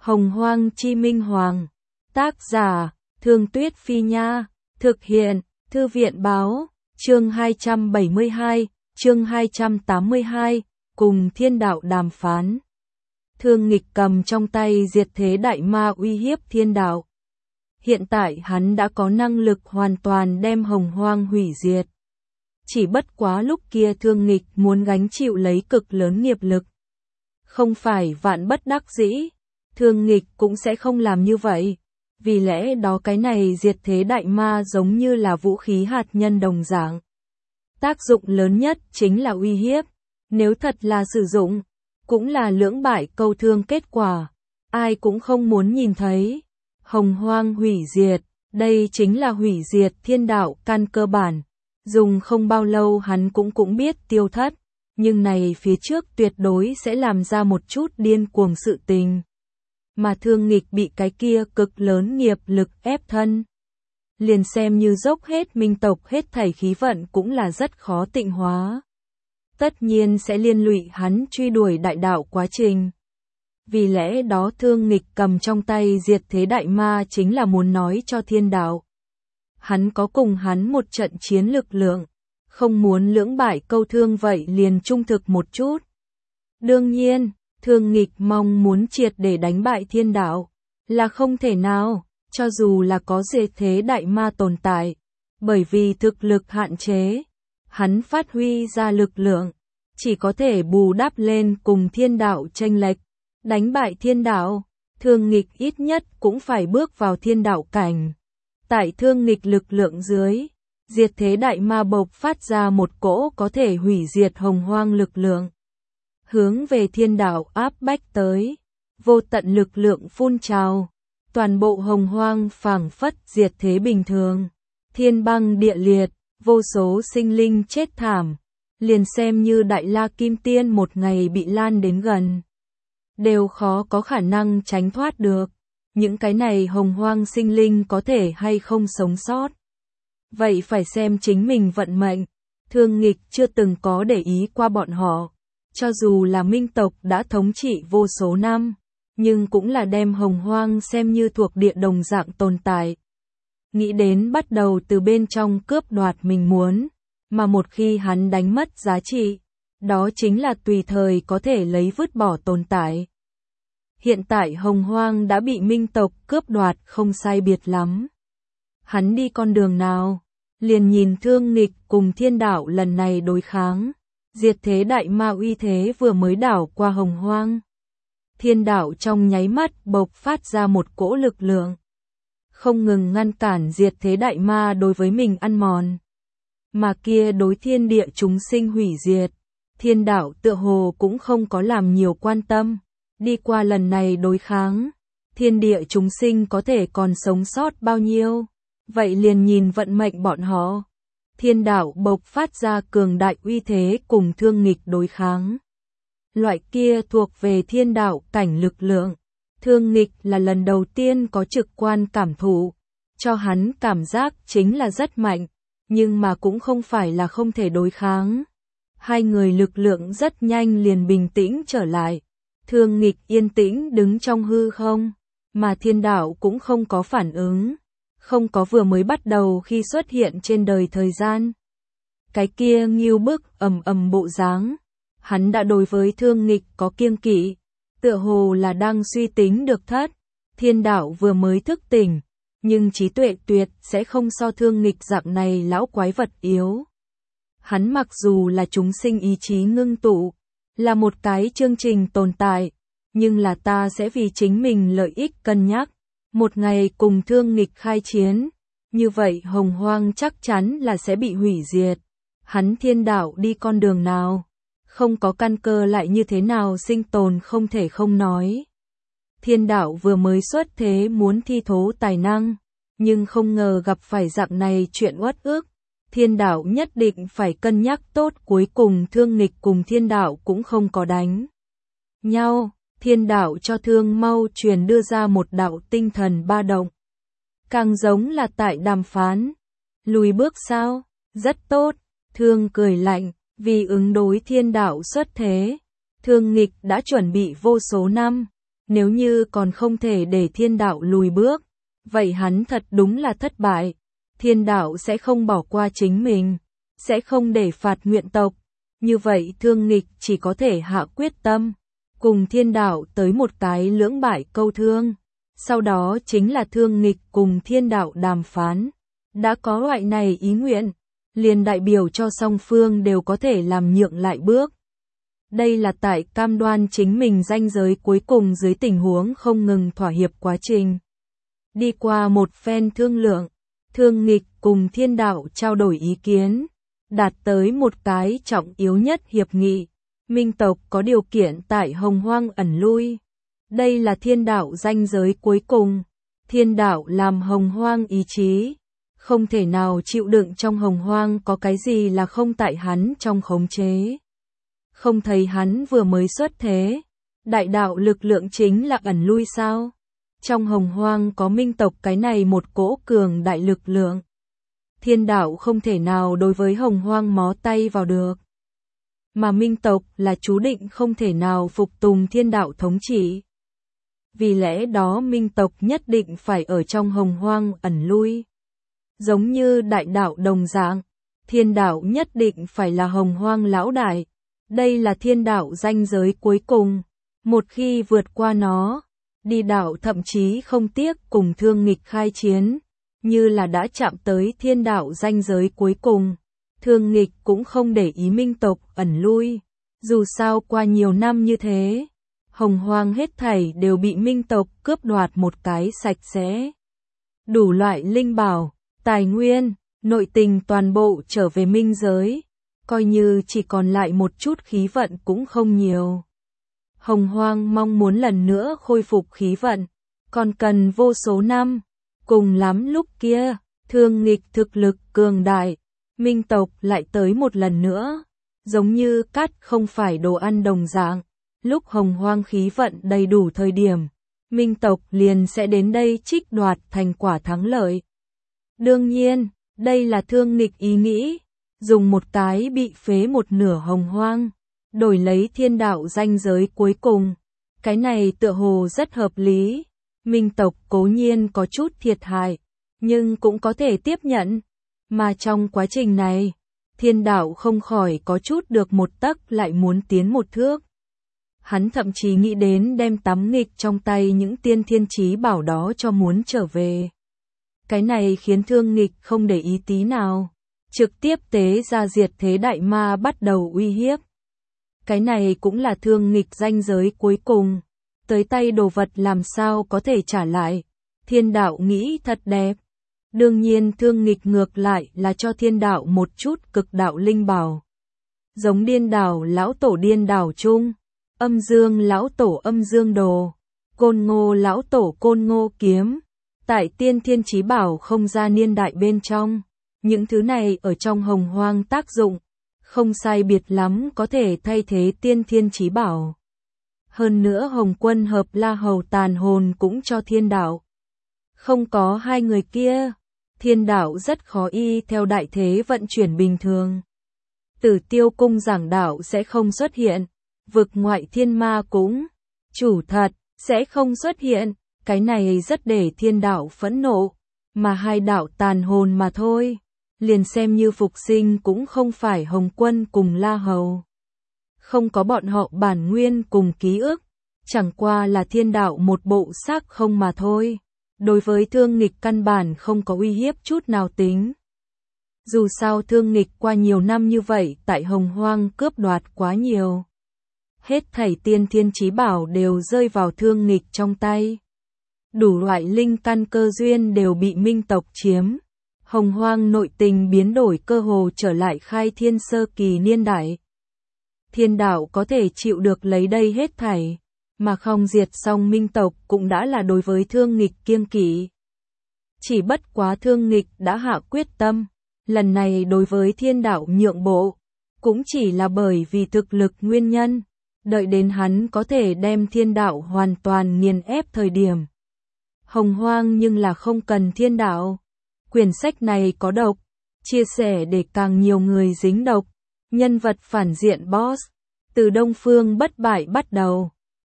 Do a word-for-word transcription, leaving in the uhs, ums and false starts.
Hồng Hoang Chi Minh Hoàng. Tác giả, Thương Tuyết Phi Nha. Thực hiện, Thư viện Báo. Chương hai trăm bảy mươi hai, chương hai trăm tám mươi hai, cùng thiên đạo đàm phán. Thương Nghịch cầm trong tay diệt thế đại ma uy hiếp thiên đạo. Hiện tại hắn đã có năng lực hoàn toàn đem Hồng Hoang hủy diệt. Chỉ bất quá lúc kia Thương Nghịch muốn gánh chịu lấy cực lớn nghiệp lực. Không phải vạn bất đắc dĩ, Thương Nghịch cũng sẽ không làm như vậy. Vì lẽ đó cái này diệt thế đại ma giống như là vũ khí hạt nhân đồng dạng. Tác dụng lớn nhất chính là uy hiếp. Nếu thật là sử dụng, cũng là lưỡng bại câu thương kết quả. Ai cũng không muốn nhìn thấy. Hồng Hoang hủy diệt, đây chính là hủy diệt thiên đạo căn cơ bản. Dùng không bao lâu hắn cũng cũng biết tiêu thất. Nhưng này phía trước tuyệt đối sẽ làm ra một chút điên cuồng sự tình. Mà Thương Nghịch bị cái kia cực lớn nghiệp lực ép thân. Liền xem như dốc hết minh tộc hết thảy khí vận cũng là rất khó tịnh hóa. Tất nhiên sẽ liên lụy hắn truy đuổi đại đạo quá trình. Vì lẽ đó Thương Nghịch cầm trong tay diệt thế đại ma chính là muốn nói cho thiên đạo. Hắn có cùng hắn một trận chiến lực lượng. Không muốn lưỡng bại câu thương vậy liền trung thực một chút. Đương nhiên, Thương Nghịch mong muốn triệt để đánh bại thiên đạo là không thể nào, cho dù là có diệt thế đại ma tồn tại. Bởi vì thực lực hạn chế, hắn phát huy ra lực lượng, chỉ có thể bù đắp lên cùng thiên đạo chênh lệch. Đánh bại thiên đạo, Thương Nghịch ít nhất cũng phải bước vào thiên đạo cảnh. Tại Thương Nghịch lực lượng dưới, diệt thế đại ma bộc phát ra một cỗ có thể hủy diệt Hồng Hoang lực lượng. Hướng về thiên đạo áp bách tới, vô tận lực lượng phun trào, toàn bộ Hồng Hoang phảng phất diệt thế bình thường, thiên băng địa liệt, vô số sinh linh chết thảm, liền xem như Đại La Kim Tiên một ngày bị lan đến gần, đều khó có khả năng tránh thoát được. Những cái này Hồng Hoang sinh linh có thể hay không sống sót. Vậy phải xem chính mình vận mệnh. Thương Nghịch chưa từng có để ý qua bọn họ. Cho dù là minh tộc đã thống trị vô số năm, nhưng cũng là đem Hồng Hoang xem như thuộc địa đồng dạng tồn tại. Nghĩ đến bắt đầu từ bên trong cướp đoạt mình muốn, mà một khi hắn đánh mất giá trị, đó chính là tùy thời có thể lấy vứt bỏ tồn tại. Hiện tại Hồng Hoang đã bị minh tộc cướp đoạt không sai biệt lắm. Hắn đi con đường nào? Liền nhìn Thương Nghịch cùng thiên đạo lần này đối kháng. Diệt thế đại ma uy thế vừa mới đảo qua Hồng Hoang. Thiên đạo trong nháy mắt bộc phát ra một cỗ lực lượng. Không ngừng ngăn cản diệt thế đại ma đối với mình ăn mòn. Mà kia đối thiên địa chúng sinh hủy diệt. Thiên đạo tựa hồ cũng không có làm nhiều quan tâm. Đi qua lần này đối kháng, thiên địa chúng sinh có thể còn sống sót bao nhiêu, vậy liền nhìn vận mệnh bọn họ. Thiên đạo bộc phát ra cường đại uy thế cùng Thương Nghịch đối kháng. Loại kia thuộc về thiên đạo cảnh lực lượng. Thương Nghịch là lần đầu tiên có trực quan cảm thụ, cho hắn cảm giác chính là rất mạnh, nhưng mà cũng không phải là không thể đối kháng. Hai người lực lượng rất nhanh liền bình tĩnh trở lại. Thương Nghịch yên tĩnh đứng trong hư không, mà thiên đạo cũng không có phản ứng, không có vừa mới bắt đầu khi xuất hiện trên đời thời gian. Cái kia nghiêu bức ầm ầm bộ dáng, hắn đã đối với Thương Nghịch có kiêng kỵ, tựa hồ là đang suy tính được thất. Thiên đạo vừa mới thức tỉnh, nhưng trí tuệ tuyệt sẽ không so Thương Nghịch dạng này lão quái vật yếu. Hắn mặc dù là chúng sinh ý chí ngưng tụ, là một cái chương trình tồn tại, nhưng là ta sẽ vì chính mình lợi ích cân nhắc, một ngày cùng Thương Nghịch khai chiến, như vậy Hồng Hoang chắc chắn là sẽ bị hủy diệt. Hắn thiên đạo đi con đường nào, không có căn cơ lại như thế nào sinh tồn không thể không nói. Thiên đạo vừa mới xuất thế muốn thi thố tài năng, nhưng không ngờ gặp phải dạng này chuyện uất ức. Thiên đạo nhất định phải cân nhắc tốt, cuối cùng Thương Nghịch cùng thiên đạo cũng không có đánh nhau. Thiên đạo cho Thương Mâu truyền đưa ra một đạo tinh thần ba động. Càng giống là tại đàm phán. Lùi bước sao? Rất tốt. Thương cười lạnh, vì ứng đối thiên đạo xuất thế. Thương Nghịch đã chuẩn bị vô số năm. Nếu như còn không thể để thiên đạo lùi bước, vậy hắn thật đúng là thất bại. Thiên đạo sẽ không bỏ qua chính mình, sẽ không để phạt nguyện tộc. Như vậy Thương Nghịch chỉ có thể hạ quyết tâm, cùng thiên đạo tới một cái lưỡng bại câu thương. Sau đó chính là Thương Nghịch cùng thiên đạo đàm phán. Đã có loại này ý nguyện, liền đại biểu cho song phương đều có thể làm nhượng lại bước. Đây là tại cam đoan chính mình ranh giới cuối cùng dưới tình huống không ngừng thỏa hiệp quá trình. Đi qua một phen thương lượng, Thương Nghịch cùng thiên đạo trao đổi ý kiến, đạt tới một cái trọng yếu nhất hiệp nghị. Minh tộc có điều kiện tại Hồng Hoang ẩn lui. Đây là thiên đạo ranh giới cuối cùng. Thiên đạo làm Hồng Hoang ý chí, không thể nào chịu đựng trong Hồng Hoang có cái gì là không tại hắn trong khống chế. Không thấy hắn vừa mới xuất thế, đại đạo lực lượng chính là ẩn lui sao? Trong Hồng Hoang có Minh tộc cái này một cỗ cường đại lực lượng. Thiên đạo không thể nào đối với Hồng Hoang mó tay vào được. Mà Minh tộc là chú định không thể nào phục tùng thiên đạo thống trị. Vì lẽ đó Minh tộc nhất định phải ở trong Hồng Hoang ẩn lui. Giống như đại đạo đồng dạng, thiên đạo nhất định phải là Hồng Hoang lão đại. Đây là thiên đạo ranh giới cuối cùng. Một khi vượt qua nó, đi đạo thậm chí không tiếc cùng Thương Nghịch khai chiến. Như là đã chạm tới thiên đạo ranh giới cuối cùng, Thương Nghịch cũng không để ý Minh tộc ẩn lui. Dù sao qua nhiều năm như thế, Hồng Hoang hết thảy đều bị Minh tộc cướp đoạt một cái sạch sẽ. Đủ loại linh bảo, tài nguyên, nội tình toàn bộ trở về minh giới, coi như chỉ còn lại một chút khí vận cũng không nhiều. Hồng Hoang mong muốn lần nữa khôi phục khí vận, còn cần vô số năm. Cùng lắm lúc kia, Thương Nghịch thực lực cường đại, Minh tộc lại tới một lần nữa, giống như cát không phải đồ ăn đồng dạng. Lúc Hồng Hoang khí vận đầy đủ thời điểm, Minh tộc liền sẽ đến đây trích đoạt thành quả thắng lợi. Đương nhiên, đây là Thương Nghịch ý nghĩ, dùng một cái bị phế một nửa Hồng Hoang, đổi lấy thiên đạo ranh giới cuối cùng. Cái này tựa hồ rất hợp lý. Minh tộc cố nhiên có chút thiệt hại, nhưng cũng có thể tiếp nhận. Mà trong quá trình này, thiên đạo không khỏi có chút được một tấc lại muốn tiến một thước. Hắn thậm chí nghĩ đến đem tắm nghịch trong tay những tiên thiên chí bảo đó cho muốn trở về. Cái này khiến Thương Nghịch không để ý tí nào, trực tiếp tế ra diệt thế đại ma bắt đầu uy hiếp. Cái này cũng là Thương Nghịch ranh giới cuối cùng. Tới tay đồ vật làm sao có thể trả lại. Thiên đạo nghĩ thật đẹp. Đương nhiên Thương Nghịch ngược lại là cho thiên đạo một chút cực đạo linh bảo. Giống điên đảo lão tổ điên đảo chung, âm dương lão tổ âm dương đồ, côn ngô lão tổ côn ngô kiếm. Tại tiên thiên chí bảo không gian niên đại bên trong, những thứ này ở trong Hồng Hoang tác dụng, không sai biệt lắm có thể thay thế tiên thiên chí bảo. Hơn nữa Hồng Quân hợp La Hầu tàn hồn cũng cho thiên đạo. Không có hai người kia, thiên đạo rất khó y theo đại thế vận chuyển bình thường. Tử Tiêu cung giảng đạo sẽ không xuất hiện, vực ngoại thiên ma cũng, chủ thật, sẽ không xuất hiện. Cái này rất để thiên đạo phẫn nộ, mà hai đạo tàn hồn mà thôi, liền xem như phục sinh cũng không phải Hồng Quân cùng La Hầu. Không có bọn họ bản nguyên cùng ký ức, chẳng qua là thiên đạo một bộ xác không mà thôi. Đối với Thương Nghịch căn bản không có uy hiếp chút nào tính. Dù sao Thương Nghịch qua nhiều năm như vậy tại Hồng Hoang cướp đoạt quá nhiều. Hết thảy tiên thiên chí bảo đều rơi vào Thương Nghịch trong tay. Đủ loại linh căn cơ duyên đều bị Minh tộc chiếm. Hồng Hoang nội tình biến đổi cơ hồ trở lại khai thiên sơ kỳ niên đại. Thiên đạo có thể chịu được lấy đây hết thảy, mà không diệt xong Minh tộc cũng đã là đối với Thương Nghịch kiêng kỵ. Chỉ bất quá Thương Nghịch đã hạ quyết tâm, lần này đối với thiên đạo nhượng bộ, cũng chỉ là bởi vì thực lực nguyên nhân, đợi đến hắn có thể đem thiên đạo hoàn toàn nghiền ép thời điểm. Hồng Hoang nhưng là không cần thiên đạo. Quyển sách này có độc, chia sẻ để càng nhiều người dính độc. Nhân vật phản diện boss, từ Đông Phương bất bại bắt đầu.